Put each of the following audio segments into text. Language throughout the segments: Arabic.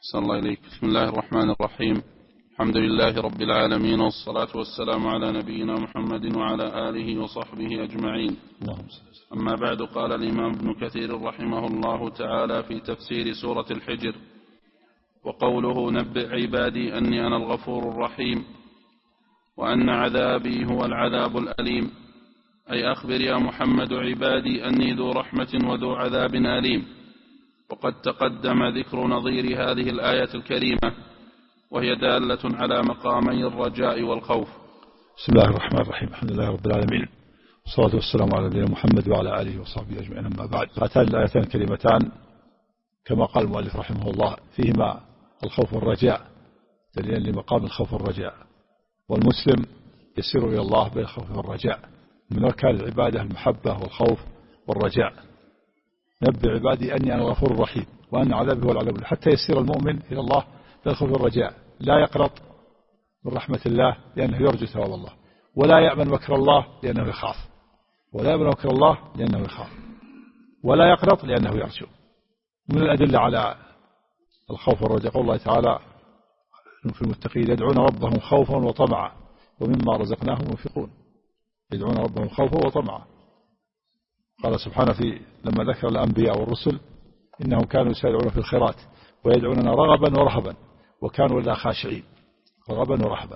صلى الله عليك. بسم الله الرحمن الرحيم. الحمد لله رب العالمين، والصلاة والسلام على نبينا محمد وعلى آله وصحبه أجمعين. أما بعد، قال الإمام ابن كثير رحمه الله تعالى في تفسير سورة الحجر: وقوله نبئ عبادي أني أنا الغفور الرحيم وأن عذابي هو العذاب الأليم، أي أخبر يا محمد عبادي أني ذو رحمة وذو عذاب أليم. وقد تقدم ذكر نظير هذه الآية الكريمة، وهي دالة على مقامي الرجاء والخوف. بسم الله الرحمن الرحيم. الحمد لله رب العالمين، والصلاة والسلام على نبينا محمد وعلى آله وصحبه أجمعين. أما بعد، هاتان الآيتان الكريمتان كما قال المؤلف رحمه الله فيهما الخوف والرجاء، دليلا لمقام الخوف والرجاء. والمسلم يسير إلى الله بالخوف والرجاء، من أركان العبادة المحبة والخوف والرجاء. نبئ عبادي أني أنا الغفور الرحيم وأن عذابي هو العذاب الأليم، حتى يسير المؤمن إلى الله بالخوف والرجاء، لا يقنط من رحمة الله لأنه يرجو ثواب الله، ولا يأمن مكر الله لأنه يخاف، ولا يأمن مكر الله لأنه يخاف، ولا يقنط لأنه يرجو. من الأدلة على الخوف والرجاء قول الله تعالى في المتقين: يدعون ربهم خوفا وطمعا ومما رزقناهم ينفقون. يدعون ربهم خوفا وطمعا. قال سبحانه لما ذكر الأنبياء والرسل: إنهم كانوا يسارعون في الخيرات ويدعوننا رغبا ورهبا وكانوا لنا خاشعين. رغبا ورهبا.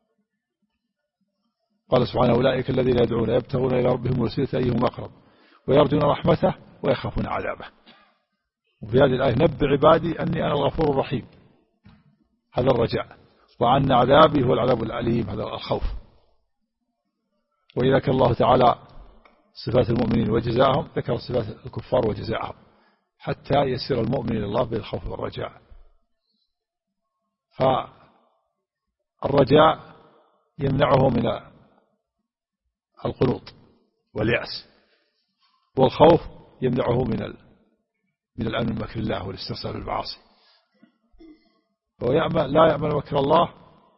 قال سبحانه: أولئك الذين يدعون يبتغون إلى ربهم الوسيلة أيهم أقرب ويرجون رحمته ويخافون عذابه. وفي هذه الآية: نبئ عبادي أني أنا الغفور الرحيم، هذا الرجاء، وأن عذابي هو العذاب الأليم، هذا الخوف. وإذا كان الله تعالى صفات المؤمنين وجزاءهم، ذكر صفات الكفار وجزاءهم، حتى يسير المؤمن إلى الله بالخوف والرجاء. فالرجاء يمنعه من القنوط واليأس، والخوف يمنعه من الأمن من مكر الله والاسترسال بالمعاصي. لا يأمن مكر الله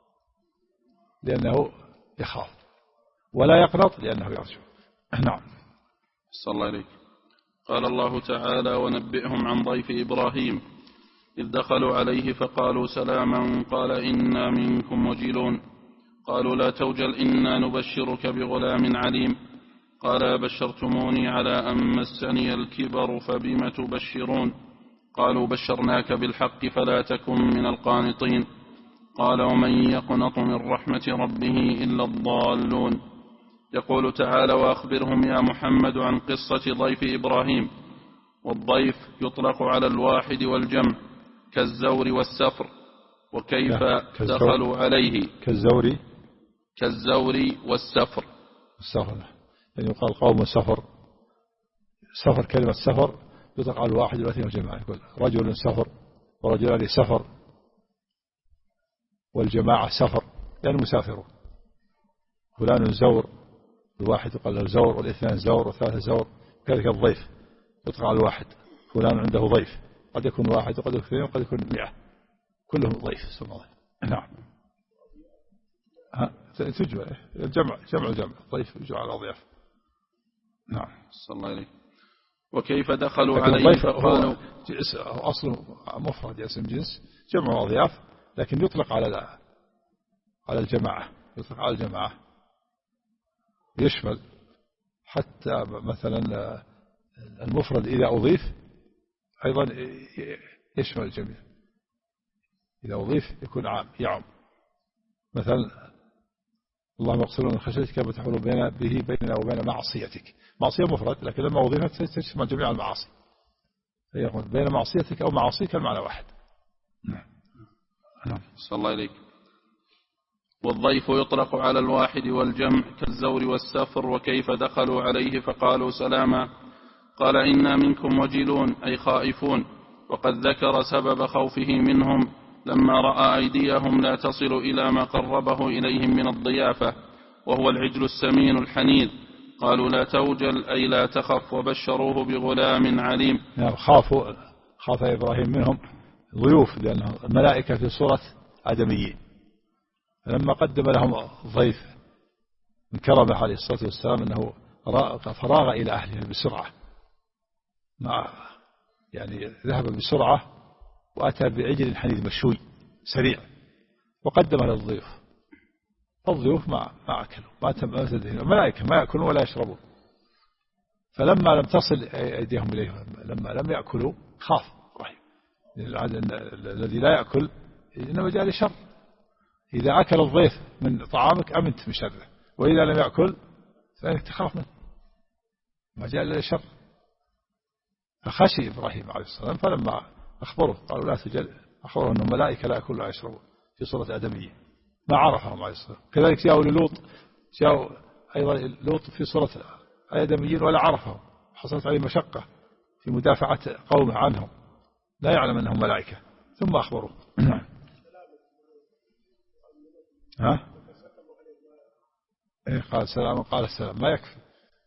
لأنه يخاف، ولا يقنط لأنه يرجو. نعم. صلى الله عليك. قال الله تعالى: ونبئهم عن ضيف إبراهيم إذ دخلوا عليه فقالوا سلاما قال إنا منكم وجلون قالوا لا توجل إنا نبشرك بغلام عليم قال بشرتموني على أن مسني الكبر فبم تبشرون قالوا بشرناك بالحق فلا تكن من القانطين قال ومن يقنط من رحمة ربه إلا الضالون. يقول تعالى: وأخبرهم يا محمد عن قصة ضيف إبراهيم. والضيف يطلق على الواحد والجمع كالزور والسفر. وكيف دخلوا عليه كالزور والسفر. يعني يقال قوم سفر. كلمة سفر يطلق على الواحد والاثنين والجماعة. يقول رجل سفر ورجلان سفر، والجماعة سفر يعني مسافرون. فلان زور، الواحد يقال له زور، والاثنان زور، والثلاثة زور. كذلك الضيف يطلق على الواحد، فلان عنده ضيف، قد يكون واحد وقد يكون اثنين وقد يكون 100، كلهم ضيف. نعم. تجمع جمع ضيف يجمع على أضياف. نعم. صلى الله عليه. وكيف دخلوا عليه فقالوا أصله مفرد اسم جنس جمع أضياف، لكن يطلق على الجماعة، يطلق على الجماعة، يشمل حتى مثلا المفرد إذا أضيف أيضا يشمل الجميع. إذا أضيف يكون عام يعم. مثلا اللهم اغفر لنا خشيتك كما تحول به بيننا وبين معصيتك. معصية مفرد، لكن لما أضيفت تشمل جميع المعاصي، يقول بين معصيتك أو معاصيك المعنى واحد. نعم. صلى الله عليك. والضيف يطلق على الواحد والجمع كالزور والسفر. وكيف دخلوا عليه فقالوا سلاما قال إنا منكم وجلون أي خائفون. وقد ذكر سبب خوفه منهم لما رأى أيديهم لا تصل إلى ما قربه إليهم من الضيافة، وهو العجل السمين الحنيذ. قالوا لا توجل أي لا تخف، وبشروه بغلام عليم. خاف إبراهيم منهم ضيوف، لأنهم الملائكة في صورة آدميين. لما قدم لهم ضيف من كرمه عليه الصلاة والسلام أنه فراغ إلى أهله بسرعة، يعني ذهب بسرعة وأتى بعجل حنيذ مشوي سريع وقدمه للضيوف، الضيوف ما أكلوا، ما تدهنوا، الملائكة ما يأكلون ولا يشربون. فلما لم تصل أيديهم إليه، لما لم يأكلوا خاف إبراهيم، الذي لا يأكل إنما جاء لشر، إذا أكل الضيف من طعامك أمنت من شره، وإذا لم يأكل فإنك تخاف منه، ما جاء إلا لشر. فخشي إبراهيم عليه السلام، فلما أخبره قالوا لا تجل، أخبره أن الملائكة لا يأكلون ولا يشربون في صورة آدمية، ما عرفهم عليه السلام. كذلك جاءوا للوط، جاءوا أيضا لوط في صورة آدميين ولا عرفهم، حصلت عليه مشقة في مدافعة قومه عنهم، لا يعلم أنهم ملائكة، ثم أخبروه. ها؟ قال سلام، قال السلام، ما يكفي،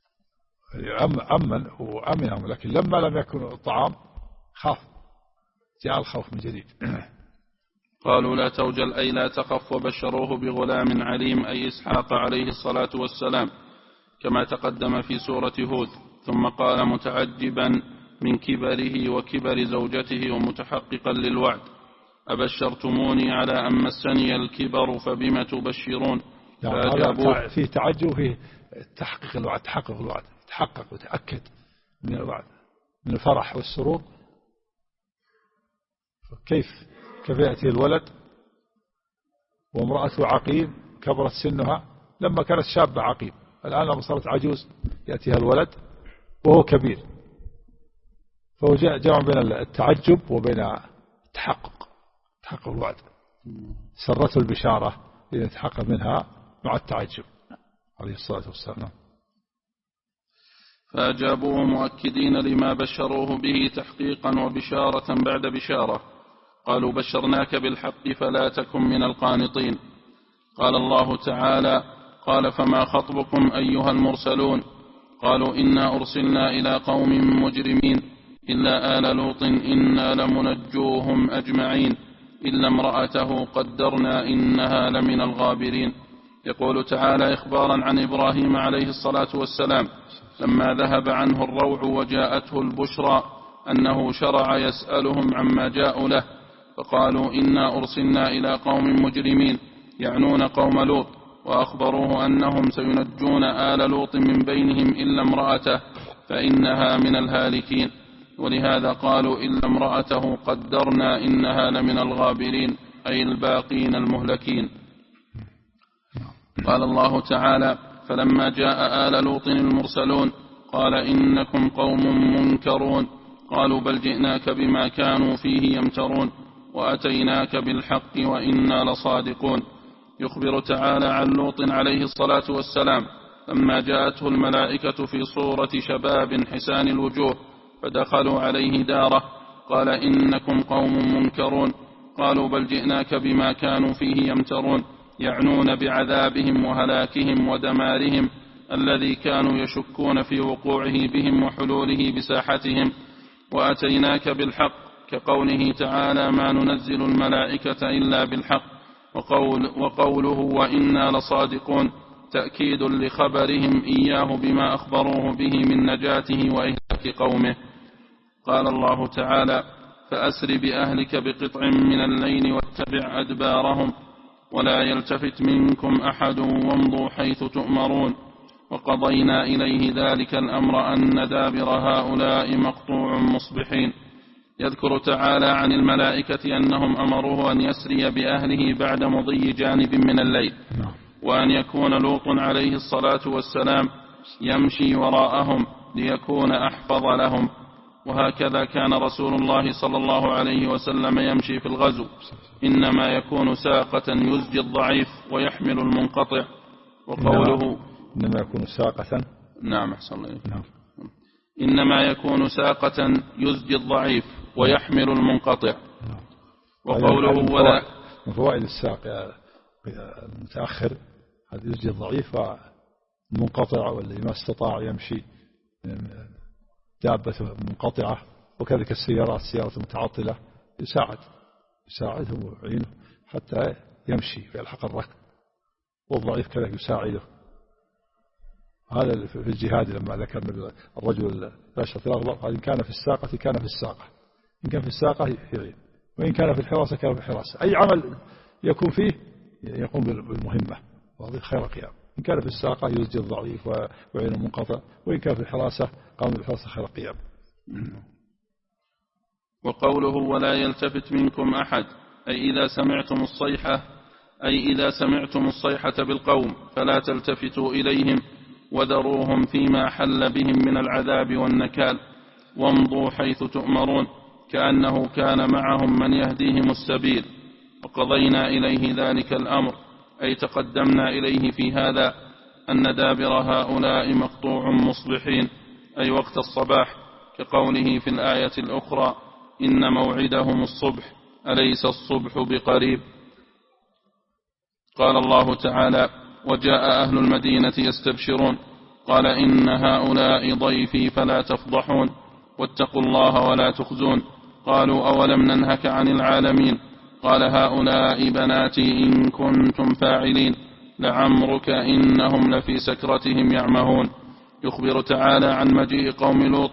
أمن وأمنهم، لكن لما لم يكن الطعام خاف، جاء الخوف من جديد. قالوا لا توجل أي لا تخف، وبشروه بغلام عليم أي إسحاق عليه الصلاة والسلام كما تقدم في سورة هود. ثم قال متعجبا من كبره وكبر زوجته ومتحققا للوعد: أبشرتموني على أن مسني الكبر فبم تبشرون؟ هذا فيه تعجب، فيه تحقق الوعد، تحقق الوعد، تحقق وتأكد من الوعد، من الفرح والسرور. كيف يأتي الولد وامرأته عقيم كبرت سنها، لما كانت شابة عقيم، الآن لما صارت عجوز يأتيها الولد وهو كبير. فهو جمع بين التعجب وبين التحقق، تحقق الوعد، سرته البشارة ليتحقق منها مع التعجب عليه الصلاة والسلام. فأجابوه مؤكدين لما بشروه به تحقيقا وبشارة بعد بشارة. قالوا بشرناك بالحق فلا تكن من القانطين. قال الله تعالى: قال فما خطبكم أيها المرسلون؟ قالوا إنا أرسلنا إلى قوم مجرمين إلا آل لوط إنا لمنجوهم أجمعين إلا امرأته قدرنا إنها لمن الغابرين. يقول تعالى إخبارا عن إبراهيم عليه الصلاة والسلام لما ذهب عنه الروع وجاءته البشرى أنه شرع يسألهم عما جاءوا له، فقالوا إنا أرسلنا إلى قوم مجرمين يعنون قوم لوط، وأخبروه أنهم سينجون آل لوط من بينهم إلا امرأته فإنها من الهالكين، ولهذا قالوا إلا امرأته قدرنا إنها لمن الغابرين أي الباقين المهلكين. قال الله تعالى: فلما جاء آل لوط المرسلون قال إنكم قوم منكرون. قالوا بل جئناك بما كانوا فيه يمترون وأتيناك بالحق وإنا لصادقون. يخبر تعالى عن لوط عليه الصلاة والسلام لما جاءته الملائكة في صورة شباب حسان الوجوه فدخلوا عليه داره قال إنكم قوم منكرون. قالوا بل جئناك بما كانوا فيه يمترون، يعنون بعذابهم وهلاكهم ودمارهم الذي كانوا يشكون في وقوعه بهم وحلوله بساحتهم، وأتيناك بالحق كقوله تعالى: ما ننزل الملائكة إلا بالحق، وقوله وإنا لصادقون تأكيد لخبرهم إياه بما أخبروه به من نجاته وإهلاك قومه. قال الله تعالى: فأسر بأهلك بقطع من الليل واتبع أدبارهم ولا يلتفت منكم أحد وامضوا حيث تؤمرون، وقضينا إليه ذلك الأمر أن دابر هؤلاء مقطوع مصبحين. يذكر تعالى عن الملائكة أنهم أمروه أن يسري بأهله بعد مضي جانب من الليل، وأن يكون لوط عليه الصلاة والسلام يمشي وراءهم ليكون أحفظ لهم. وهكذا كان رسول الله صلى الله عليه وسلم يمشي في الغزو، إنما يكون ساقة يزجي الضعيف ويحمل المنقطع. وقوله إنما يكون ساقة، نعم أحسن الله، إنما يكون ساقة يزجي الضعيف ويحمل المنقطع. وقوله ولا من فوائد الساق المتأخر هذا يزجي الضعيف والمنقطع، والذي ما استطاع يمشي دابة منقطعة، وكذلك السيارة المتعطلة يساعده ويعينه حتى يمشي ويلحق الركب، والضعيف كذلك يساعده. هذا في الجهاد لما ذكر الرجل الأشرف الأغبر قال إن كان في الساقة كان في الساقة، إن كان في الساقة يعين، وإن كان في الحراسة كان في الحراسة. أي عمل يكون فيه يقوم بالمهمة وضع خير قيام. إن كان في الساقة يسجد ضعيف وعين منقطع، وإن كان في الحراسة قام بالحراسة خير قيام. وقوله ولا يلتفت منكم أحد أي إذا سمعتم الصيحة بالقوم فلا تلتفتوا إليهم وذروهم فيما حل بهم من العذاب والنكال وامضوا حيث تؤمرون كأنه كان معهم من يهديهم السبيل. وقضينا إليه ذلك الأمر أي تقدمنا إليه في هذا أن دابر هؤلاء مقطوع مصبحين أي وقت الصباح، كقوله في الآية الأخرى إن موعدهم الصبح أليس الصبح بقريب. قال الله تعالى وجاء أهل المدينة يستبشرون قال إن هؤلاء ضيفي فلا تفضحون واتقوا الله ولا تخزون. قالوا أولم ننهك عن العالمين قال هؤلاء بناتي إن كنتم فاعلين لعمرك إنهم لفي سكرتهم يعمهون. يخبر تعالى عن مجيء قوم لوط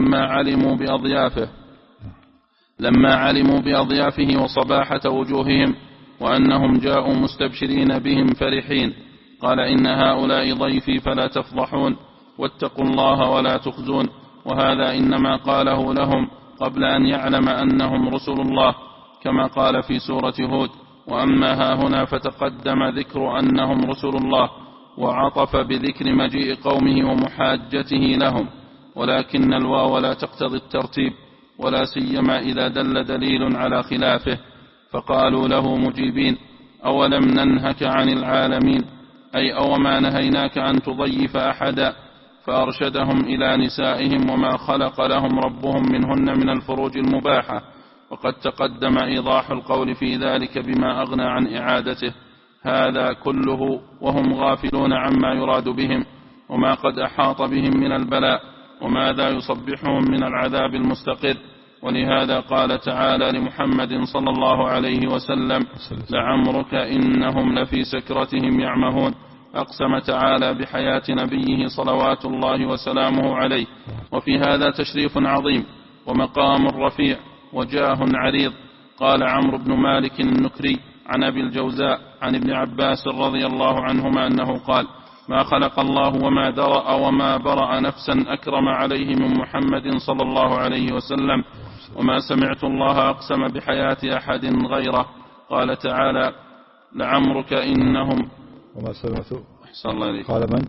لما علموا بأضيافه وصباحة وجوههم وأنهم جاءوا مستبشرين بهم فرحين. قال إن هؤلاء ضيفي فلا تفضحون واتقوا الله ولا تخزون. وهذا إنما قاله لهم قبل أن يعلم أنهم رسل الله كما قال في سورة هود وأما هاهنا فتقدم ذكر أنهم رسل الله وعطف بذكر مجيء قومه ومحاجته لهم، ولكن الواو لا تقتضي الترتيب ولا سيما إذا دل دليل على خلافه. فقالوا له مجيبين أولم ننهك عن العالمين أي أوما نهيناك أن تضيف أحدا. فأرشدهم إلى نسائهم وما خلق لهم ربهم منهن من الفروج المباحة، وقد تقدم إيضاح القول في ذلك بما أغنى عن إعادته. هذا كله وهم غافلون عما يراد بهم وما قد أحاط بهم من البلاء وماذا يصبحهم من العذاب المستقر. ولهذا قال تعالى لمحمد صلى الله عليه وسلم لعمرك إنهم لفي سكرتهم يعمهون. أقسم تعالى بحياة نبيه صلوات الله وسلامه عليه. وفي هذا تشريف عظيم ومقام رفيع وجاه عريض. قال عمرو بن مالك النكري عن أبي الجوزاء عن ابن عباس رضي الله عنهما أنه قال ما خلق الله وما درأ وما برأ نفسا أكرم عليه من محمد صلى الله عليه وسلم وما سمعت الله أقسم بحياة أحد غيره. قال تعالى لعمرك إنهم وما سمعت أحسن الله إليك. قال من؟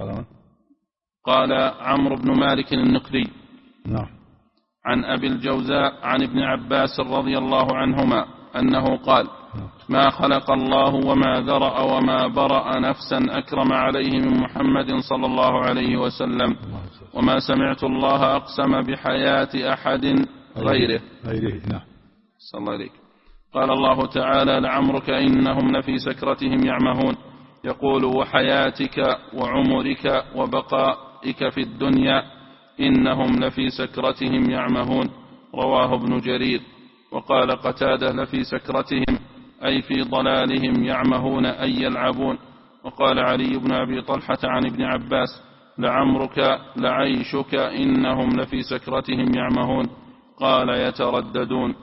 قال عمرو بن مالك النكري نعم عن أبي الجوزاء عن ابن عباس رضي الله عنهما أنه قال ما خلق الله وما ذرأ وما برأ نفسا أكرم عليه من محمد صلى الله عليه وسلم وما سمعت الله أقسم بحياة أحد غيره. نعم. صلى الله عليك. قال الله تعالى لعمرك إنهم لفي سكرتهم يعمهون يقول وحياتك وعمرك وبقائك في الدنيا إنهم لفي سكرتهم يعمهون. رواه ابن جرير. وقال قتادة لفي سكرتهم أي في ضلالهم يعمهون أي يلعبون. وقال علي بن أبي طلحة عن ابن عباس لعمرك لعيشك إنهم لفي سكرتهم يعمهون. قال يترددون.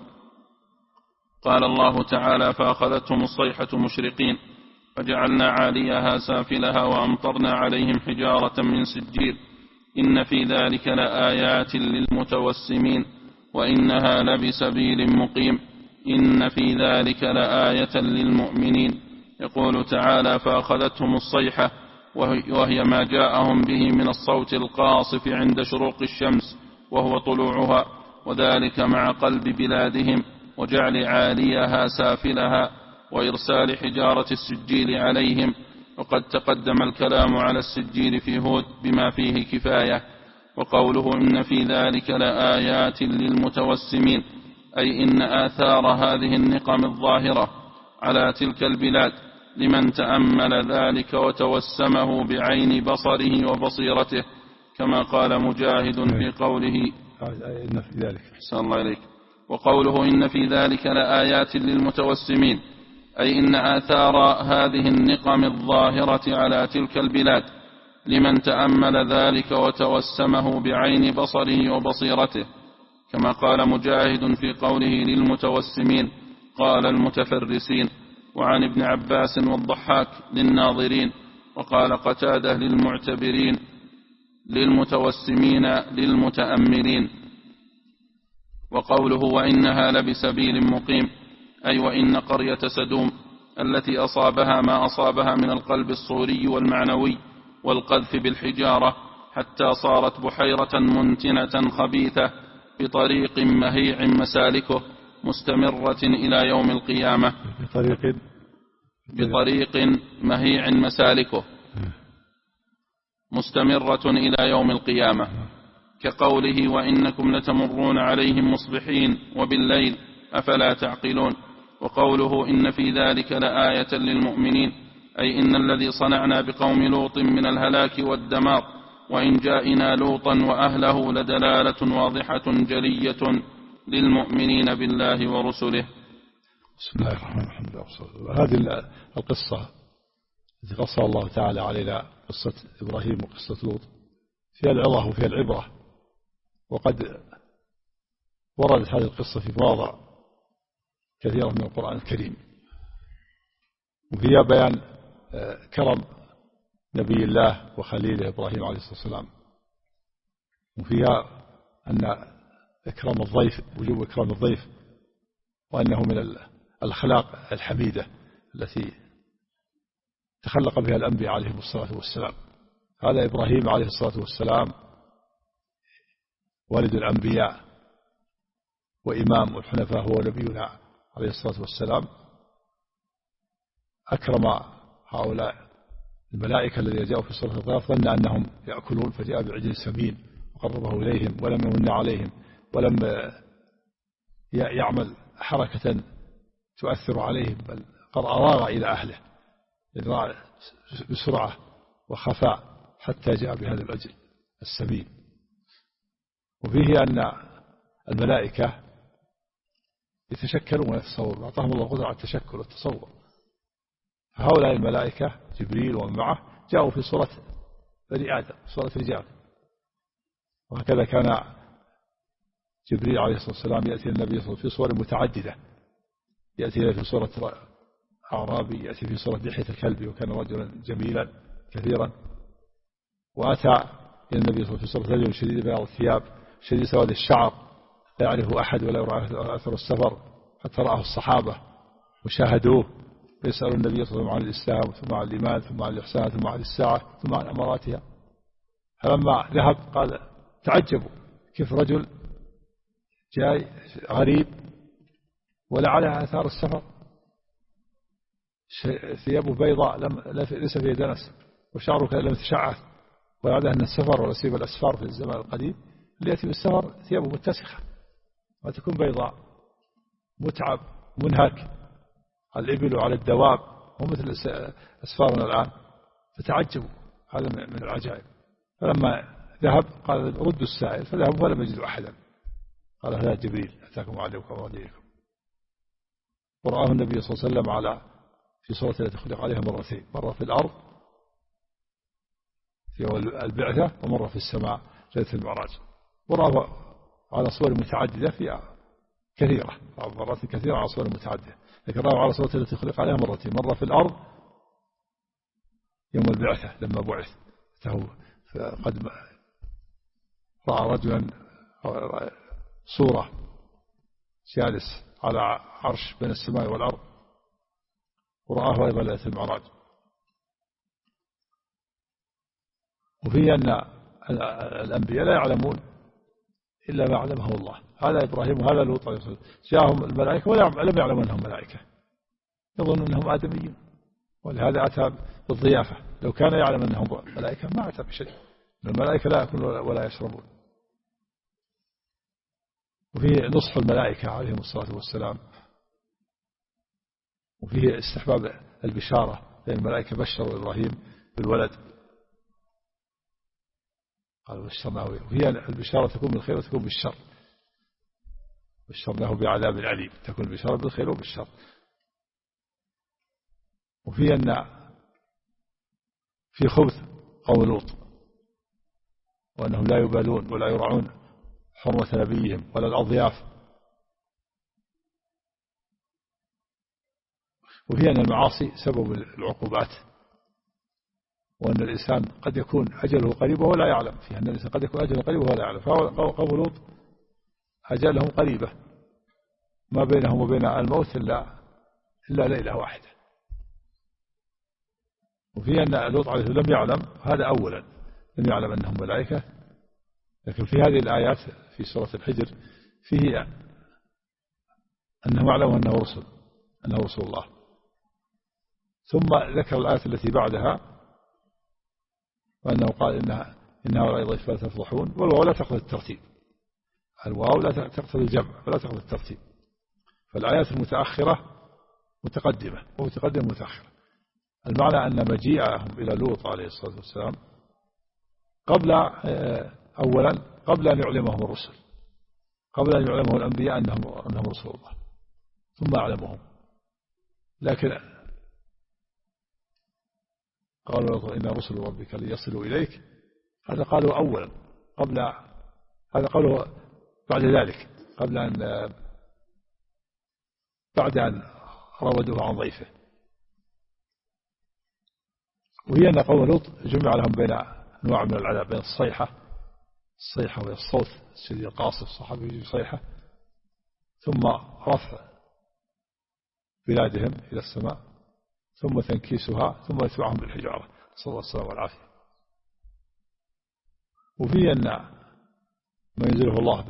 قال الله تعالى فأخذتهم الصيحة مشرقين فجعلنا عاليها سافلها وأمطرنا عليهم حجارة من سجيل إن في ذلك لآيات للمتوسمين وإنها لبسبيل مقيم إن في ذلك لآية للمؤمنين. يقول تعالى فأخذتهم الصيحة وهي ما جاءهم به من الصوت القاصف عند شروق الشمس وهو طلوعها وذلك مع قلب بلادهم وجعل عاليها سافلها وإرسال حجارة السجيل عليهم. وقد تقدم الكلام على السجيل في هود بما فيه كفاية. وقوله إن في ذلك لآيات للمتوسمين أي إن آثار هذه النقم الظاهرة على تلك البلاد لمن تأمل ذلك وتوسمه بعين بصره وبصيرته كما قال مجاهد في قوله إن في ذلك. أحسن الله إليك. وقوله إن في ذلك لآيات للمتوسمين أي إن آثار هذه النقم الظاهرة على تلك البلاد لمن تأمل ذلك وتوسمه بعين بصره وبصيرته كما قال مجاهد في قوله للمتوسمين قال المتفرسين، وعن ابن عباس والضحاك للناظرين، وقال قتادة للمعتبرين، للمتوسمين للمتأملين. وقوله وإنها لبسبيل مقيم، أي وإن قرية سدوم التي أصابها ما أصابها من القلب الصوري والمعنوي والقذف بالحجارة حتى صارت بحيرة منتنة خبيثة بطريق مهيع مسالكه مستمرة إلى يوم القيامة، بطريق مهيع مسالكه مستمرة إلى يوم القيامة، كقوله وإنكم لتمرون عليهم مصبحين وبالليل أفلا تعقلون. وقوله إن في ذلك لآية للمؤمنين، أي إن الذي صنعنا بقوم لوط من الهلاك والدمار وإن جاءنا لوطا وأهله لدلالة واضحة جلية للمؤمنين بالله ورسله. بسم الله الرحمن الرحيم. هذه القصة التي قصها الله تعالى علينا، قصة إبراهيم وقصة لوط، فيها العظة وفيها العبرة، وقد وردت هذه القصة في مواضع كثيرة من القرآن الكريم، وفيها بيان كرم نبي الله وخليله إبراهيم عليه الصلاة والسلام، وفيها أن إكرام الضيف، وجوب إكرام الضيف، وأنه من الأخلاق الحميدة التي تخلق بها الأنبياء عليهم الصلاة والسلام. هذا إبراهيم عليه الصلاة والسلام والد الأنبياء وإمام الحنفاء، هو نبينا عليه الصلاة والسلام، أكرم هؤلاء الملائكة الذين جاءوا في سورة الغافر، ظن أنهم يأكلون فجاء بعجل سمين وقربه إليهم ولم يمن عليهم ولم يعمل حركة تؤثر عليهم، بل قد أراغ إلى أهله بسرعة وخفاء حتى جاء بهذا العجل السمين. وفيه أن الملائكة يتشكلون ويتصورون، أعطاهم الله قدرة على التشكل والتصور. هؤلاء الملائكة جبريل ومن معه جاءوا في صورة بني آدم، صورة رجال، وهكذا كان جبريل عليه الصلاة والسلام يأتي النبي صلى الله عليه وسلم في صور متعددة، يأتي في صورة أعرابي، يأتي في صورة دحية الكلب وكان رجلا جميلا كثيرا، وأتى إلى النبي صلى الله عليه وسلم في صورة رجل شديد بياض الثياب شديد سواد الشعر لا يعرفه أحد ولا يرى أثر السفر، حتى رآه الصحابة وشاهدوه ويسألوا النبي صلى الله عليه وسلم عن الإسلام ثم عن الإيمان ثم عن الإحسان ثم عن الساعة ثم عن أماراتها. فلما ذهب قال تعجبوا كيف رجل جاي غريب ولا عليها آثار السفر، ثيابه بيضاء ليس فيها دنس، وشعره لم يتشعث، وعلى أن السفر ولا سيب الأسفار في الزمان القديم اللي يأتي بالسفر ثيابه متسخة وتكون بيضاء، متعب منهك على الإبل وعلى الدواب، مو مثل أسفارنا الآن. فتعجبوا، هذا من العجائب. فلما ذهب قال ردوا السائل، فذهبوا ولم يجدوا أحدا، قال هذا جبريل أتاكم عليكم ودينكم. ورآه النبي صلى الله عليه وسلم في صورة التي خلق عليها مرتين، مرة في الأرض في البعثة ومرة في السماء ليلة المعراج. ورآه على صور متعددة فيها كثيرة، مرات كثيرة على صور متعددة، لكن رآه على صورة التي خلق عليها مرتين، مرة في الأرض يوم البعثة لما بعث، قد رأى رجلا صورة جالس على عرش بين السماء والأرض، ورآه أيضا ليلة المعراج. وفي أن الأنبياء لا يعلمون إلا ما علمه الله. هذا إبراهيم وهذا لوط عليه الصلاة والسلام جاءهم الملائكة ولم يعلموا أنهم ملائكة، يظن أنهم آدميين، ولهذا أتى بالضيافة. لو كان يعلم أنهم ملائكة ما أتى بشيء، الملائكة لا يأكلون ولا يشربون. وفيه نصح الملائكة عليهم الصلاة والسلام، وفيه استحباب البشارة، لأن الملائكة بشروا إبراهيم بالولد قالوا بشرناه. وهي البشارة تكون بالخير وتكون بالشر، بشرناه بعذاب أليم، تكون البشارة بالخير وبالشر. وفي أن في خبث قوم لوط، وأنهم لا يبالون ولا يرعون حرمة نبيهم ولا الأضياف. وهي أن المعاصي سبب العقوبات، وأن الإنسان قد يكون أجله قريب وهو لا يعلم، فيها أن الإنسان قد يكون أجله قريب وهو لا يعلم. فقوم لوط أجلهم قريبة، ما بينهم وبين الموت إلا ليلة واحدة. وفي أن لوط عليه لم يعلم، هذا أولا لم يعلم أنهم ملائكة. لكن في هذه الآيات في سورة الحجر فيه أنهم يعلموا أنه رسول الله. ثم ذكر الآية التي بعدها وأنه قال إنها هؤلاء ضيف فلا تفضحون، والواو لا تقتضي الترتيب، الواو لا تقتضي الجمع ولا تقتضي الترتيب. فالآيات المتأخرة متقدمة ومتقدمة متأخرة. المعنى أن مجيئهم إلى لوط عليه الصلاة والسلام قبل أن يعلمهم الرسل، قبل أن يعلمهم الأنبياء أنهم رسول الله، ثم أعلمهم. لكن قالوا إن رسل ربك ليصلوا إليك، هذا قالوا أولا هذا قالوا بعد ذلك، بعد أن راودوه عن ضيفه. وهي أن قوم لوط جمع لهم بين أنواع من العذاب، بين الصيحة وهي الصوت الشديد القاصف، الصحابي يجي صيحة، ثم رفع بلادهم إلى السماء، ثم تنكيسها، ثم يتبعهم بالحجارة، صلى الله عليه وسلم والعافية. وفي أن ما ينزله الله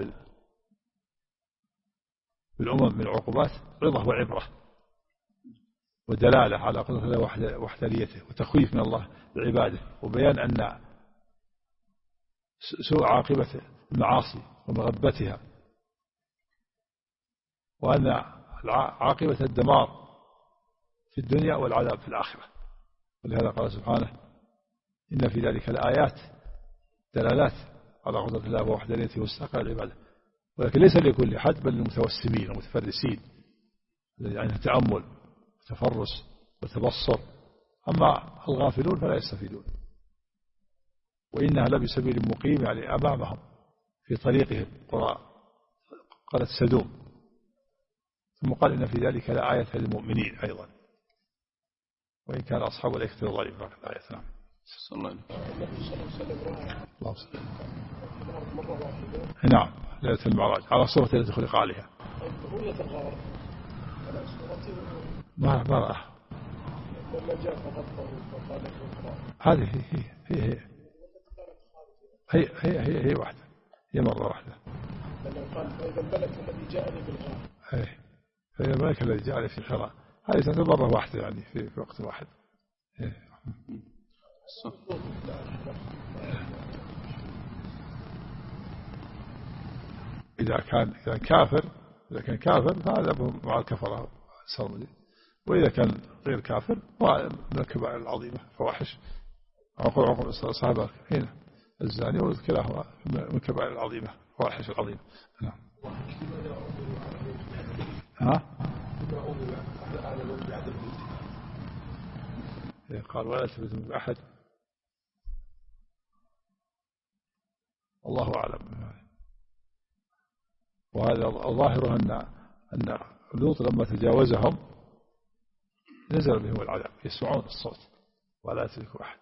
بالأمم من العقوبات عظة وعبرة ودلالة على قدرة الله وحدانيته، وتخويف من الله لعباده، وبيان أن سوء عاقبة المعاصي ومغبتها، وأن عاقبة الدمار في الدنيا والعذاب في الآخرة. ولهذا قال سبحانه إن في ذلك لآيات دلالات على قدرة الله ووحدانيته واستحقاق العبادة، ولكن ليس لكل أحد بل للمتوسمين والمتفرسين، يعني تأمل وتفرس وتبصر. أما الغافلون فلا يستفيدون. وإنها لبسبيل مقيم، يعني أمامهم في طريقهم قالت سدوم. ثم قال إن في ذلك لآية للمؤمنين أيضا، وإن كان أصحاب الأيكة ظالمين. الآية. نعم. صلى الله عليه وسلم. نعم، ليلة المعراج على صورة التي خلق عليها. ما رأى. هذه هي واحدة، هي مرة واحدة. فإذا الملك الذي جاءني بالغار، فإذا الملك الذي جاءني في الحراء، هذه تعتبر مرة واحدة، يعني في وقت واحد. إذا كان كافر فهذا مع الكفرة السرمدي، وإذا كان غير كافر من الكبائر العظيمة فواحش. عقوق الصحابة هنا الزاني وكلاهما من الكبائر العظيمة فواحش العظيمة. نعم. قال ولا تلتفتوا بأحد، الله أعلم. وهذا ظاهره أن لوط لما تجاوزهم نزل بهم العذاب، يسمعون الصوت ولا يتركوا أحد.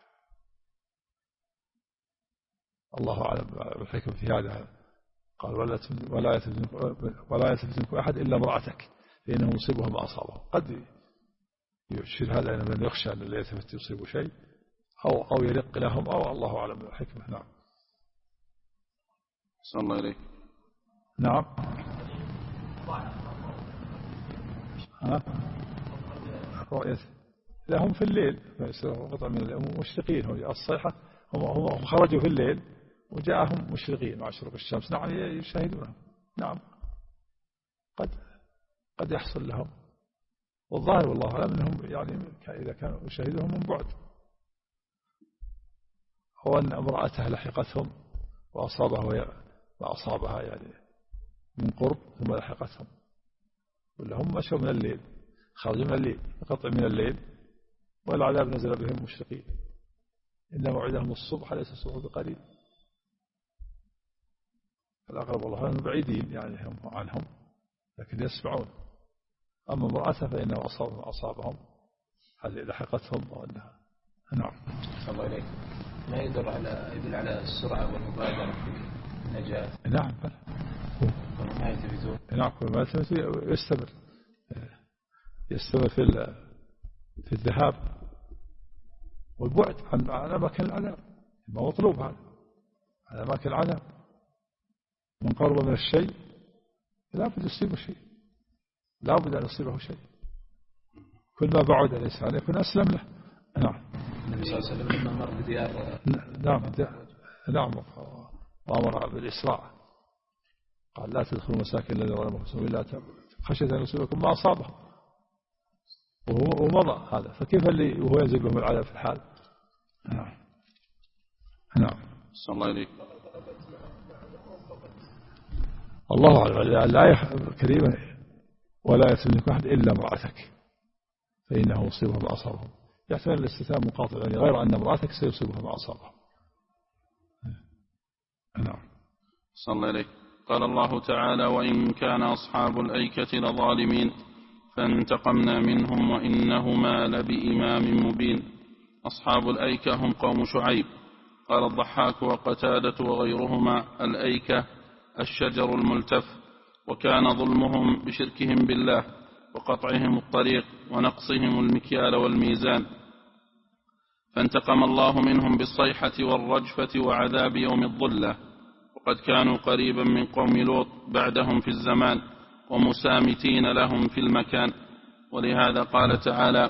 الله أعلم بالحكم في هذا. قال ولا يلتفتوا أحد إلا امرأتك فإنه مصيبها ما أصابه. قد يشير هذا إلى من يخشى أن لا يلتفت يصيب شيء أو يلق لهم، أو الله أعلم بالحكمة. نعم. صلى الله عليه. نعم. رؤية لهم في الليل قطع من الليل مشرقين، هم الصيحة هم خرجوا في الليل وجاءهم مشرقين مع شروق الشمس. نعم يشاهدونهم. نعم قد يحصل لهم، والظاهر والله أعلم أنهم يعني إذا كانوا يشاهدونهم من بعد، هو أن امرأته لحقتهم وأصابها يعني من قرب، ثم لحقتهم. ولا هم مشوا من الليل، خرجوا من الليل قطع من الليل، والعذاب نزل بهم مشرقين. إن موعدهم الصبح ليس الصبح بقريب. الأقرب والله هم بعيدين يعني هم عنهم لكن يسمعون. أما امرأته فإنه أصابهم هذه لحقتهم وأنها. نعم. الله إليك. ما يدل على السرعة والمبادرة في النجاة. نعم. ما يلتفتون. نعم ما يستمر في الذهاب والبعد عن أماكن العذاب. ما مطلوب هذا على أماكن العذاب. من قرب من الشيء لا بد يصيبه شيء، لا بد أن يصيبه شيء. كل ما بعد الإنسان يكون أسلم له. نعم. النبي صلى الله عليه وسلم لما مر بديار. نعم وأمر بالإسراع قال لا تدخلوا مساكن الذين ظلموا أنفسهم إلا خشية أن يصيبكم ما أصابه ومضى هذا. فكيف اللي وهو ينزل بهم العذاب في الحال؟ نعم. صلى الله عليك. الله أعلم. الآية كريمة ولا يفتنك أحد إلا امرأتك فإنه يصيبها ما أصابهم. يحتمل الاستثناء منقطع يعني غير أن امرأتك سيصيبها ما أصابهم. نعم. صلى الله عليك. قال الله تعالى وإن كان أصحاب الأيكة لظالمين فانتقمنا منهم وإنهما لبإمام مبين. أصحاب الأيكة هم قوم شعيب. قال الضحاك وقتادة وغيرهما الأيكة الشجر الملتف، وكان ظلمهم بشركهم بالله وقطعهم الطريق ونقصهم المكيال والميزان، فانتقم الله منهم بالصيحة والرجفة وعذاب يوم الظلة. وقد كانوا قريبا من قوم لوط بعدهم في الزمان ومسامتين لهم في المكان، ولهذا قال تعالى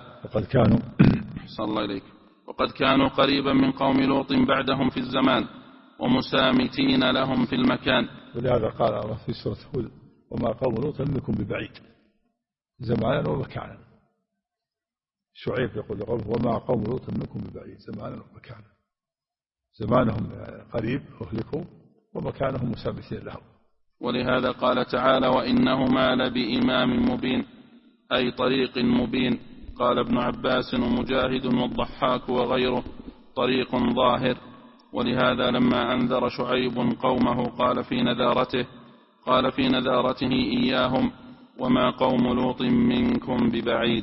وقد كانوا قريبا من قوم لوط بعدهم في الزمان ومسامتين لهم في المكان. ولهذا قال الله في سورة هود وما قوم لوط منكم ببعيد زمانا ومكانا. شعيب يقول وما قوم لوط منكم ببعيد زمانا ومكانا. زمانهم قريب أهلكوا ومكانهم مسامتين لهم. ولهذا قال تعالى وإنهما لبإمام مبين أي طريق مبين. قال ابن عباس ومجاهد والضحاك وغيره طريق ظاهر. ولهذا لما أنذر شعيب قومه قال في نذارته إياهم وما قوم لوط منكم ببعيد.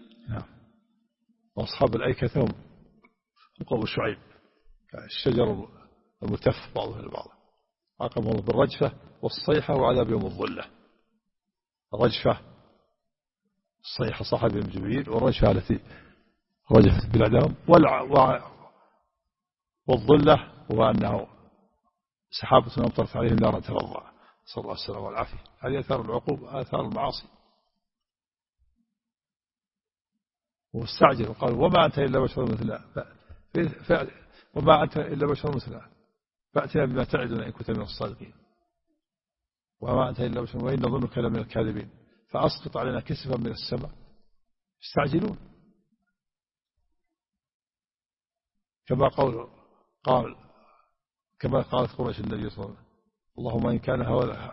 وأصحاب الأيكة هم قوم شعيب الشجر الملتف بعضه البعض. عاقبهم الله بالرجفة والصيحة وعذاب يوم الظلة. الرجفة الصيحة صاحب جبريل والرجفة التي رجفت بلادهم والظلة وأنه سحابة أمطرت عليهم نارا تلظى. صلى الله عليه وسلم والعافية. هذه آثار العقوبة آثار المعاصي. واستعجل وقال وما أنت إلا بشر مثلنا وما أنت إلا بشر مثلنا فأتنا بما تعدنا إن كنت من الصادقين. وما أنت إلا بشر وإن نظنك لمن الكاذبين فأسقط علينا كسفا من السماء. يستعجلون كما قالت قريش النبي صلى الله عليه وسلم اللهم إن كان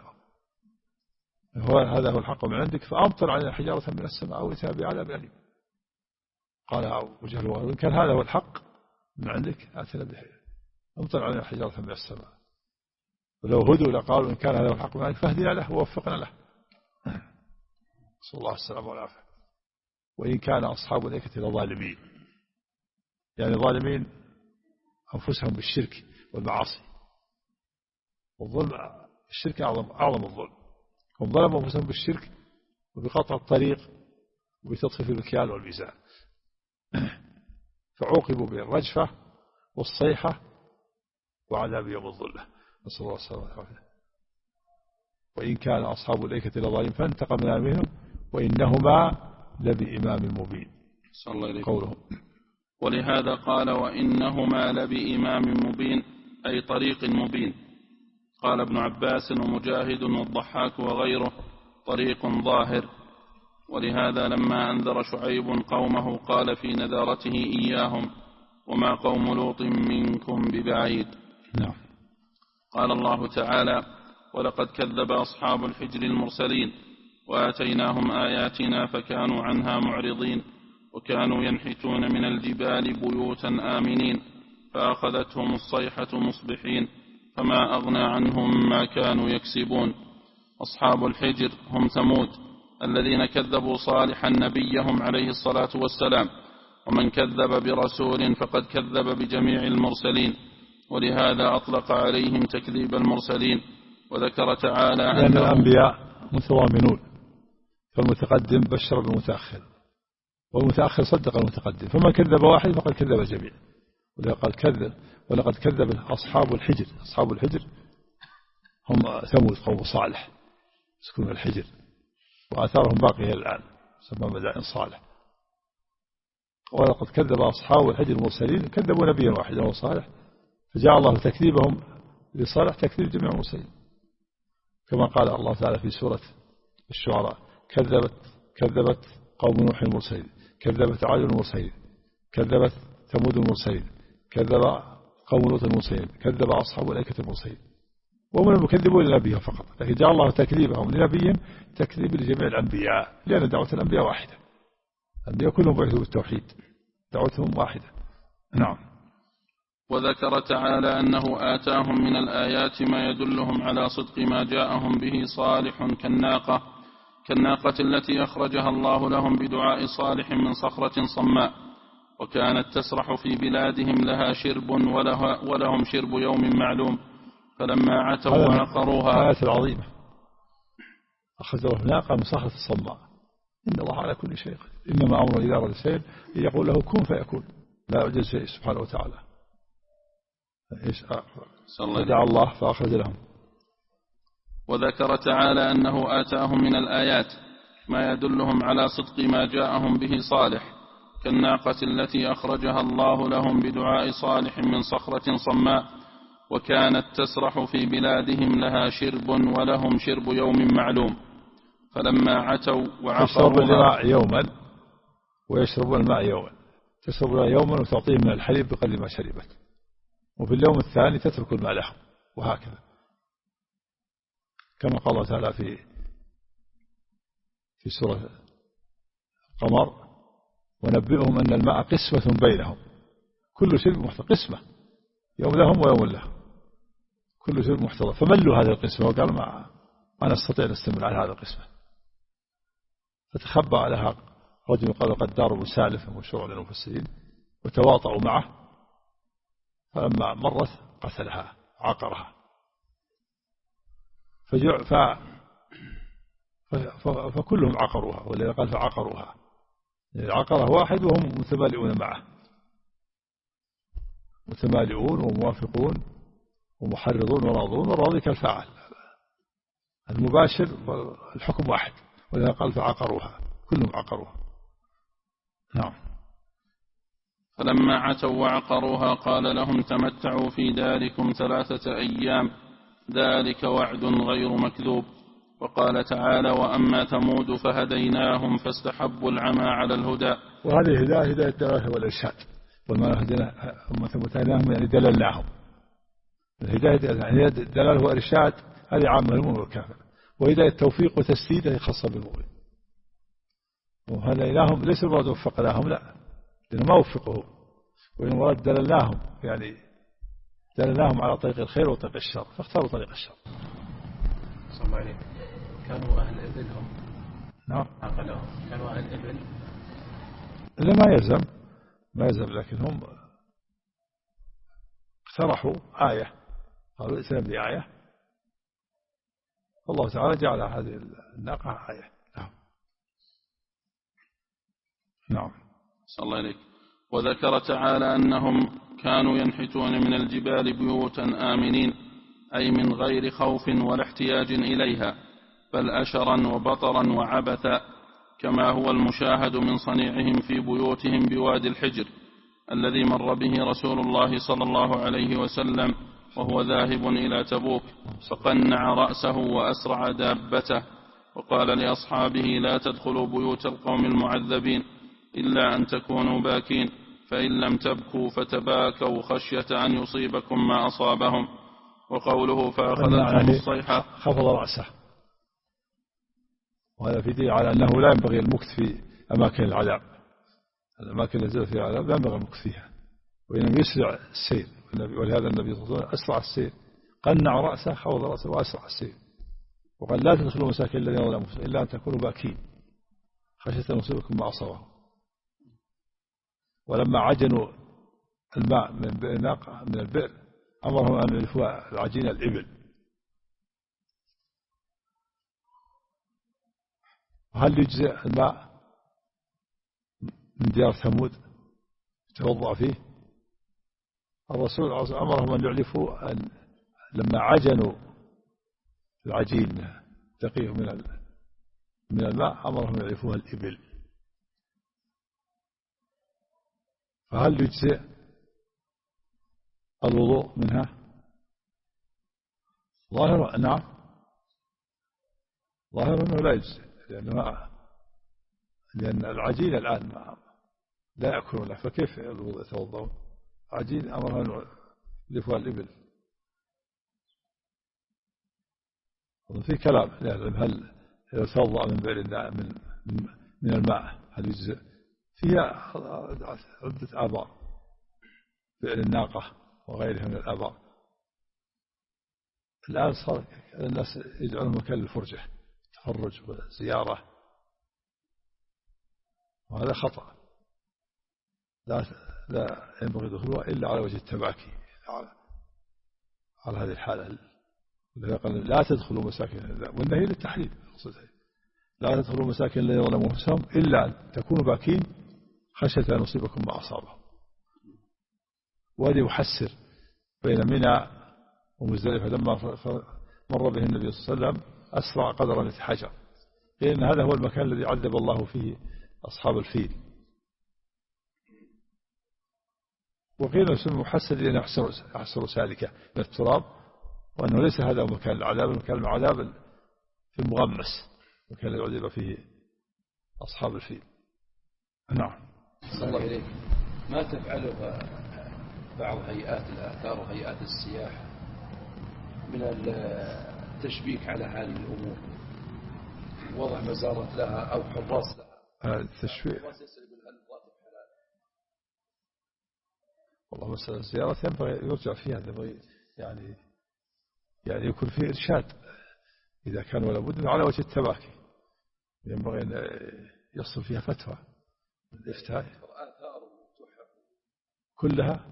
هذا هو الحق من عندك فأمطر علينا حجارة من السماء أو ائتنا بعذاب أليم. قال أبو جهل وإن كان هذا هو الحق من عندك آتنا به أمطر علينا حجارة من السماء. ولو هدوا لقالوا إن كان هذا هو الحق من عندك فاهدنا له ووفقنا له. صلى الله عليه وسلم والعافية. وإن كان أصحاب الأيكة لظالمين يعني ظالمين أنفسهم بالشرك والمعاصي. والظلم الشرك أعظم الظلم. هم ظلموا أنفسهم بالشرك وبقطع الطريق وبتطفيف المكيال والميزان فعوقبوا بالرجفة والصيحة وعذاب يوم الظلة. نسأل الله السلامة والعافية. وإن كان أصحاب الأيكة لظالمين فانتقمنا منهم وإنهما لبإمام مبين. صلى الله عليه قولهم. ولهذا قال وإنهما لبإمام مبين أي طريق مبين. قال ابن عباس ومجاهد والضحاك وغيره طريق ظاهر. ولهذا لما أنذر شعيب قومه قال في نذارته إياهم وما قوم لوط منكم ببعيد. نعم. قال الله تعالى ولقد كذب أصحاب الحجر المرسلين وآتيناهم آياتنا فكانوا عنها معرضين وكانوا ينحتون من الجبال بيوتا آمنين فأخذتهم الصيحة مصبحين فما أغنى عنهم ما كانوا يكسبون. أصحاب الحجر هم ثمود الذين كذبوا صالحا نبيهم عليه الصلاة والسلام، ومن كذب برسول فقد كذب بجميع المرسلين، ولهذا أطلق عليهم تكذيب المرسلين. وذكر تعالى لأن الأنبياء متضامنون، فالمتقدم بشر بالمتأخر والمتأخر صدق المتقدم، فمن كذب واحد فقد كذب الجميع. ولقد كذب أصحاب الحجر. أصحاب الحجر هم ثمود قوم صالح يسكنون الحجر، وآثارهم باقية الآن سمى مدائن صالح. ولقد كذب أصحاب الحجر المرسلين، كذبوا نبيا واحدا وهو صالح، فجاء الله تكذيبهم لصالح تكذيب جميع المرسلين، كما قال الله تعالى في سورة الشعراء: كذبت قوم نوح المرسلين، كذبت عاد المرسلين، كذبت ثمود المرسلين، كذب قوم لوط المرسلين، كذب أصحاب الأيكة المرسلين. وهم المكذبون لنبيهم فقط، لكن جاء الله تكذيبهم لنبيهم تكذيب لجميع الأنبياء، لأن دعوة الأنبياء واحدة. الأنبياء كلهم بعثوا بالتوحيد، دعوتهم واحدة. نعم. وذكر تعالى أنه آتاهم من الآيات ما يدلهم على صدق ما جاءهم به صالح كالناقة التي أخرجها الله لهم بدعاء صالح من صخرة صماء، وكانت تسرح في بلادهم لها شرب ولهم شرب يوم معلوم، فلما عتوا وعقروها. آيات العظيمة. أخذ الله ناقة من صخرة الصماء، إن الله على كل شيء قدير، إنما أمره إذا أراد شيئا يقول له كن فيكون، لا يعجز شيء سبحانه وتعالى. فدعا الله فأخرج لهم. وذكر تعالى أنه آتاهم من الآيات ما يدلهم على صدق ما جاءهم به صالح كالناقة التي أخرجها الله لهم بدعاء صالح من صخرة صماء، وكانت تسرح في بلادهم لها شرب ولهم شرب يوم معلوم، فلما عتوا وعقروها. تشرب الماء يوما ويشربون الماء يوما، تشرب يوما وتعطيه من الحليب بقدر ما شربت، وفي اليوم الثاني تترك الماء لهم، وهكذا كما قال الله تعالى في سورة القمر: ونبئهم أن الماء قسمة بينهم كل شرب محتضر. قسمة، يوم لهم ويوم لهم، كل شرب محتضر. فملوا هذه القسمة وقالوا ما نستطيع نستمر على هذه القسمة، فتخبأ لها رجل قال قدار بن سالف ومشروع للمفسرين، وتواطؤوا معه، فلما مرت قتلها عقرها، فكلهم عقروها، والذي قال فعقروها، العقرة واحد وهم متمالئون معه، متمالئون وموافقون ومحرضون وراضون، والراضي كالفاعل، المباشر الحكم واحد، والذي قال فعقروها، كلهم عقروها. نعم. فلما عتوا وعقروها قال لهم تمتعوا في داركم 3 أيام ذلك وعد غير مكذوب. وقال تعالى: وأما ثمود فهديناهم فاستحبوا العمى على الهدى. وهذه الهداية هداية الدلالة والإرشاد، والمعنى ثم هديناهم يعني دللناهم. الهداية يعني الدلالة والإرشاد هذه عامة للمؤمن والكافر، وهداية التوفيق وتسديد هي خاصة بالمؤمن. وهديناهم ليس المراد وفقناهم، لا، لأنه ما وفقه، وإن مراد دللناهم يعني دللناهم على طريق الخير وطريق الشر، فاختاروا طريق الشر. صلى الله عليه. كانوا أهل إبل هم. نعم. عقلهم كانوا أهل إبل. إلا ما يلزم، لكن هم اقترحوا آية، قالوا ائتنا بآية، الله تعالى جعل هذه الناقة آية. نعم. صلى الله عليك. وذكر تعالى أنهم كانوا ينحتون من الجبال بيوتا آمنين، أي من غير خوف ولا احتياج إليها، بل أشرا وبطرا وعبثا، كما هو المشاهد من صنيعهم في بيوتهم بوادي الحجر الذي مر به رسول الله صلى الله عليه وسلم وهو ذاهب إلى تبوك، فقنع رأسه وأسرع دابته، وقال لأصحابه: لا تدخلوا بيوت القوم المعذبين إلا أن تكونوا باكين، فإن لم تبكوا فتباكوا خشية أن يصيبكم ما أصابهم. وقوله فأخذتهم الصيحة، خفض رأسه، وهذا في دليل على أنه لا ينبغي المكث في أماكن العذاب، الأماكن التي فيها العذاب لا ينبغي المكث فيها، وإنما يسرع السير، ولهذا النبي صلى الله عليه وسلم أسرع السير قنع رأسه خوض رأسه وأسرع السير. وقال لا تدخلوا مساكن الذين ظلموا إلا أن تكونوا باكين خشية أن يصيبكم ما أصابهم. ولما عجنوا الماء من البئر أمرهم أن يلفوا العجين الإبل. وهل يجزئ الماء من ديار ثمود يتوضأ فيه؟ الرسول أمرهم أن يعلفوا لما عجنوا العجين دقيق من الماء أمرهم يعلفوها الإبل. فهل يجزئ الوضوء منها؟ ظاهر نعم، ظاهر أنه لا يجزئ لأن العجين الآن لا يأكلون له، فكيف الوضوء يتوضؤون؟ عجين أمرهم يعلفوها الإبل. في كلام هل يتوضأ من بئر من الماء هل يجزئ؟ فيها عدة آبار، بئر الناقة وغيرها من الآبار. الآن صار الناس يجعلون مكان للفرجة، تفرج وزيارة، وهذا خطأ. لا ينبغي دخولها إلا على وجه التباكي على هذه الحالة. قال لا تدخلوا مساكن، والنهي للتحريم، لا تدخلوا مساكن الذين ظلموا أنفسهم إلا أن تكونوا باكين خشية أن يصيبكم ما أصابهم. وهذا يحسر بين منى ومزدلفة. لما مر به النبي صلى الله عليه وسلم أسرع قدر مثل حجر، لأن هذا هو المكان الذي عذب الله فيه أصحاب الفيل. وقيل اسمه محسر لأن يحسر سالكة من التراب، وأنه ليس هذا مكان العذاب، مكان العذاب في المغمس، مكان الذي عذب فيه أصحاب الفيل. نعم. صلى الله عليه. ما تفعله بعض هيئات الآثار وهيئات السياحة من التشبيك على هذه الأمور، وضع مزارات لها أو حراس لها؟ التشبيك والله مسألة الزيارة ينبغي يرجع فيها، يعني يكون فيه إرشاد إذا كان ولا بد على وجه التباكي، ينبغي أن يصل فيها فتوى الإفتاء كلها.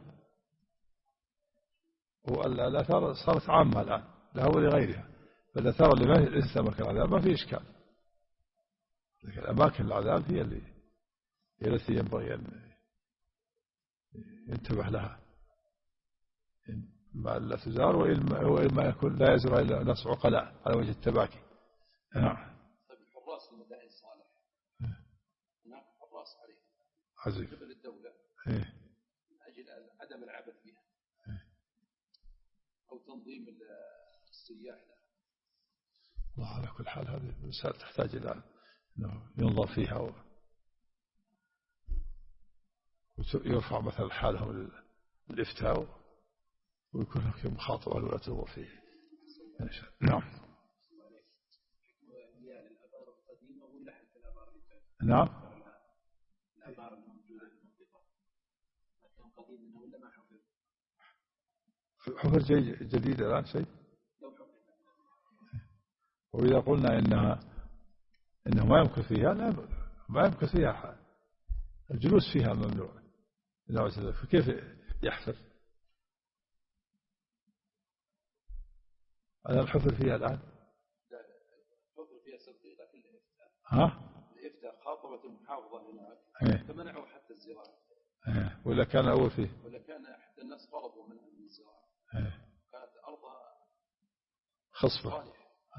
والآثار صارت عامة الآن لها ولغيرها، فالآثار اللي ما ليس مكان العذاب ما في إشكال، لكن أماكن العذاب هي التي ينبغي أن ينتبه لها، ما لا تزار وإما يكون لا يزور إلا ناس عقلاء على وجه التباكي. نعم. طيب الحراس المدائن الصالح هناك حراس عليه عزيز قبل الدولة من أجل عدم العبث بها أو تنظيم السياح لها. الله على كل حال هذه المسائل تحتاج إلى أنه ينظر فيها ويرفع مثل حالهم للإفتاء ويكون هناك مخاطبة ولا تنظر فيه. نعم. نعم. الآبار الموجودة في المنطقة كان قديم ولا ما حفر جديد الآن شيء. وإذا قلنا إنه ما يمكن فيها، لا ما يمكن فيها، الجلوس فيها ممنوع، فكيف يحفر؟ أنا الحفر فيها الآن. لا الحفر فيها صدق، لكن الإفتاء خاطبة المحافظة هناك فمنعوا حتى الزراعة. ولا كان أول فيه، ولا كان حتى الناس فرضوا منها من الزراعة. كانت أرضها خصبة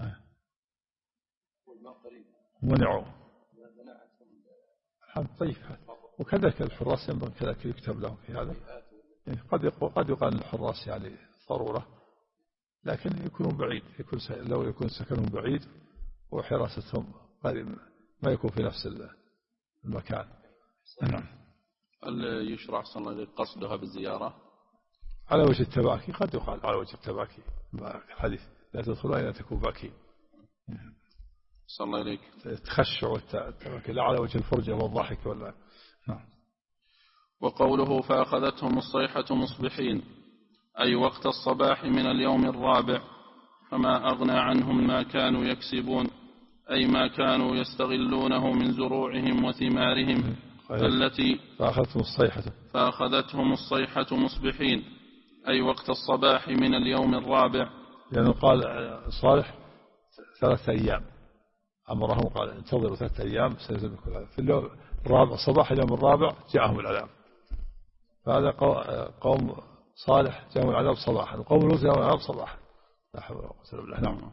والماء قريب منعوا. منعتهم. طيب. وكذلك الحراس ينبغي كذلك يكتب لهم في هذا. قد يقال الحراس يعني ضرورة، لكن يكونون بعيد، لو يكون سكنهم بعيد وحراستهم ما يكون في نفس المكان. نعم. هل يشرع صلى الله عليه قصدها بالزيارة على وجه التباكي؟ قد يقال على وجه التباكي، الحديث لا تدخلوا إلا تكون باكين، صلى الله عليك، التخشع والتباكي، لا على وجه الفرجة والضحك نعم. وقوله فأخذتهم الصيحة مصبحين أي وقت الصباح من اليوم الرابع. فما أغنى عنهم ما كانوا يكسبون، أي ما كانوا يستغلونه من زروعهم وثمارهم التي فأخذتهم الصيحة مصبحين، أي وقت الصباح من اليوم الرابع. لأنه قال صالح 3 أيام، أمرهم قال انتظروا 3 أيام سينزل بكم العذاب. في اليوم الرابع صباح اليوم الرابع جاءهم العذاب. فهذا قوم صالح جاءهم العذاب صباحا، وقوم لوط جاءهم العذاب صباحا. لا حول ولا قوة إلا بالله. نعم.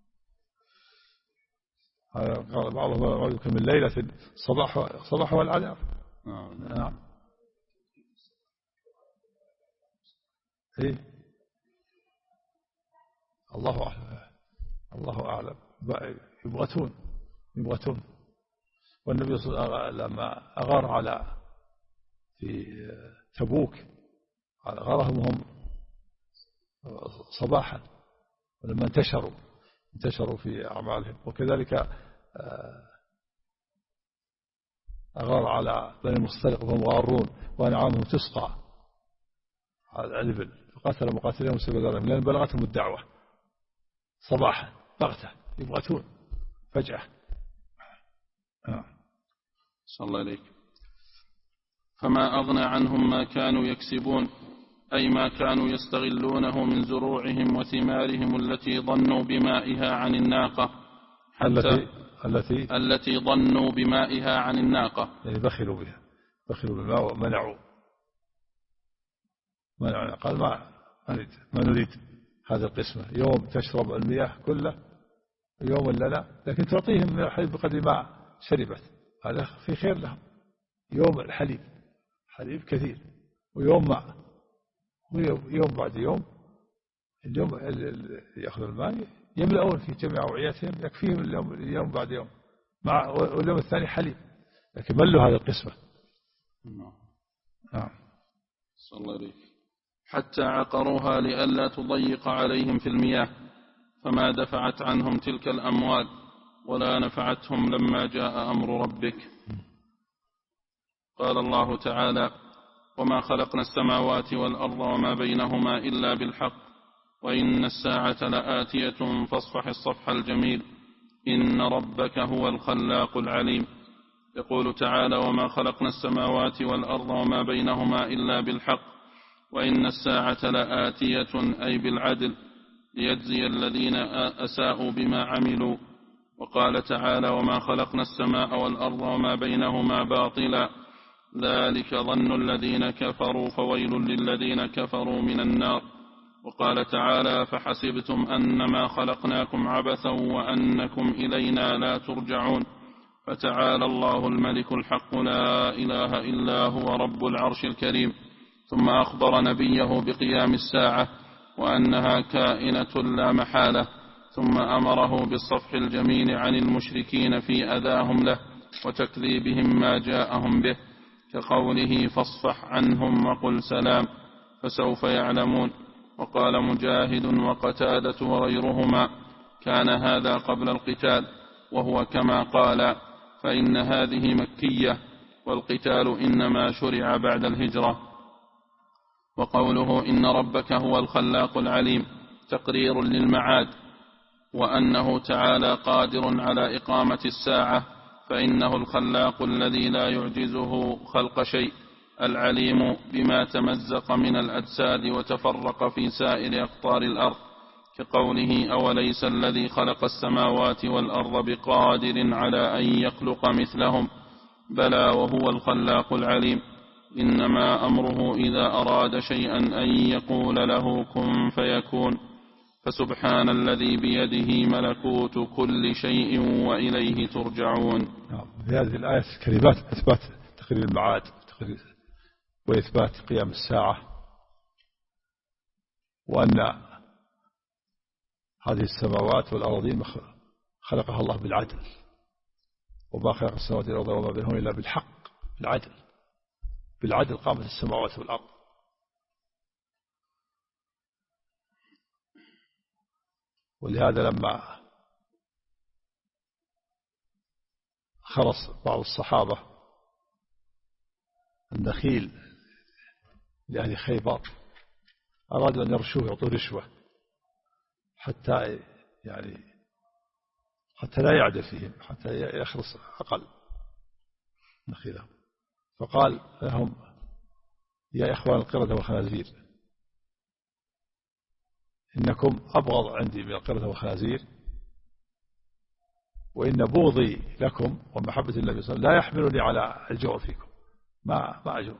قال بعضهم يمكن من ليلة صباح والعذاب. نعم. إيه الله أعلم. يبغتون. والنبي صلى الله عليه وسلم لما أغار على في تبوك غارهم هم صباحا، ولما انتشروا في أعمالهم. وكذلك أغار على بني المصطلق وهم غارون وأنعامهم تسقى على الإبل، فقاتل مقاتلهم سبب ذلك لأن بلغتهم الدعوة صباحا بغتة، يبغتون فجأة. صلى الله عليك. فما أغنى عنهم ما كانوا يكسبون، أي ما كانوا يستغلونه من زروعهم وثمارهم التي ضنوا بمائها عن الناقة، التي ضنوا بمائها عن الناقة، يعني بخلوا بالماء ومنعوا. قال ما نريد هذه القسمة، يوم تشرب المياه كله يوم لا، لكن تعطيهم من الحليب بقدر ما شربت، هذا في خير لهم. يوم الحليب كثير، ويوم ماء، ويوم بعد يوم اليوم يأخذ الماء يملؤون في جميع أوعيتهم يكفيهم اليوم بعد يوم، واليوم الثاني حليب، لكن ملوا هذه القسمة. نعم. صلى الله عليه. حتى عقروها لئلا تضيق عليهم في المياه، فما دفعت عنهم تلك الأموال ولا نفعتهم لما جاء أمر ربك. قال الله تعالى: وما خلقنا السماوات والأرض وما بينهما إلا بالحق وإن الساعة لآتية فاصفح الصفح الجميل إن ربك هو الخلاق العليم. يقول تعالى: وما خلقنا السماوات والأرض وما بينهما إلا بالحق وإن الساعة لآتية، أي بالعدل، ليجزي الذين أساءوا بما عملوا. وقال تعالى: وما خلقنا السماء والأرض وما بينهما باطلا ذلك ظن الذين كفروا فويل للذين كفروا من النار. وقال تعالى: فحسبتم أنما خلقناكم عبثا وأنكم إلينا لا ترجعون. فتعالى الله الملك الحق لا إله إلا هو رب العرش الكريم. ثم أخبر نبيه بقيام الساعة وأنها كائنة لا محالة، ثم أمره بالصفح الجميل عن المشركين في أذاهم له وتكذيبهم ما جاءهم به، كقوله: فاصفح عنهم وقل سلام فسوف يعلمون. وقال مجاهد وقتادة وغيرهما: كان هذا قبل القتال، وهو كما قال، فإن هذه مكية والقتال إنما شرع بعد الهجرة. وقوله إن ربك هو الخلاق العليم تقرير للمعاد، وأنه تعالى قادر على إقامة الساعة، فإنه الخلاق الذي لا يعجزه خلق شيء، العليم بما تمزق من الأجساد وتفرق في سائر أقطار الأرض، كقوله: أوليس الذي خلق السماوات والأرض بقادر على أن يخلق مثلهم، بلى وهو الخلاق العليم، إنما أمره إذا أراد شيئا أن يقول له كن فيكون. فسبحان الذي بيده ملكوت كل شيء وإليه ترجعون. في هذه الآية كلمات إثبات تقرير المعاد وإثبات قيام الساعة، وأن هذه السماوات والأرضين خلقها الله بالعدل، وما خلق السماوات والأرض وما بينهما إلا بالحق، بالعدل قامت السماوات والأرض. ولهذا لما خرص بعض الصحابة النخيل لأهل خيبر أرادوا أن يرشوه يعطوه رشوة حتى لا يعدل فيهم، حتى يخلص أقل نخيلهم. فقال لهم يا إخوان القردة والخنازير، إنكم أبغض عندي من القردة والخنازير، وإن بغضي لكم ومحبة النبي صلى الله عليه وسلم لا يحملني على الجور فيكم، ما أجور.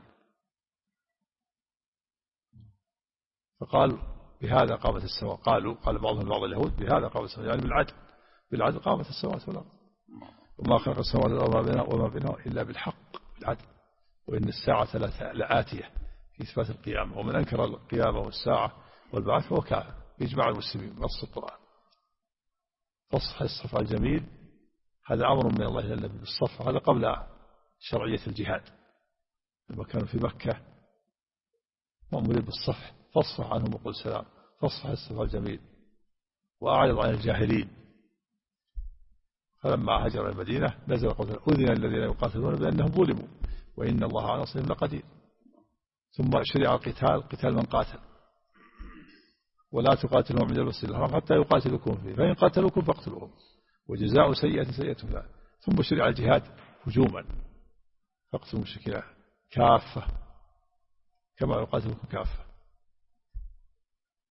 فقال بهذا قامت السماء، قال بعضهم بعض اليهود بهذا قامت السماء، يعني بالعدل قامت السماوات والأرض، وما خلق السماوات والأرض وما بينهما إلا بالحق بالعدل، وإن الساعة لآتية في إثبات القيامة، ومن أنكر القيامة والساعة والبعث فهو كافر بإجماع المسلمين نص القرآن. فصح الصفع الجميل هذا أمر من الله جل بالصفح، هذا قبل شرعية الجهاد، لما كانوا في مكة مأمورين بالصفح، فاصفح عنهم وقل سلام، فاصفح الصفح الجميل وأعرض عن الجاهلين. فلما هاجر المدينة نزل قول أذن الذين يقاتلون بأنهم ظلموا وإن الله على نصرهم لقدير. ثم شرع قتال من قاتل، ولا تقاتلهم عند المسجد الحرام حتى يقاتلوكم فيه، فإن قاتلوكم فاقتلوهم وجزاء سيئة سيئة لا. ثم شرع الجهاد هجوما، فاقتلوا المشركين كافة كما يقاتلوكم كافة.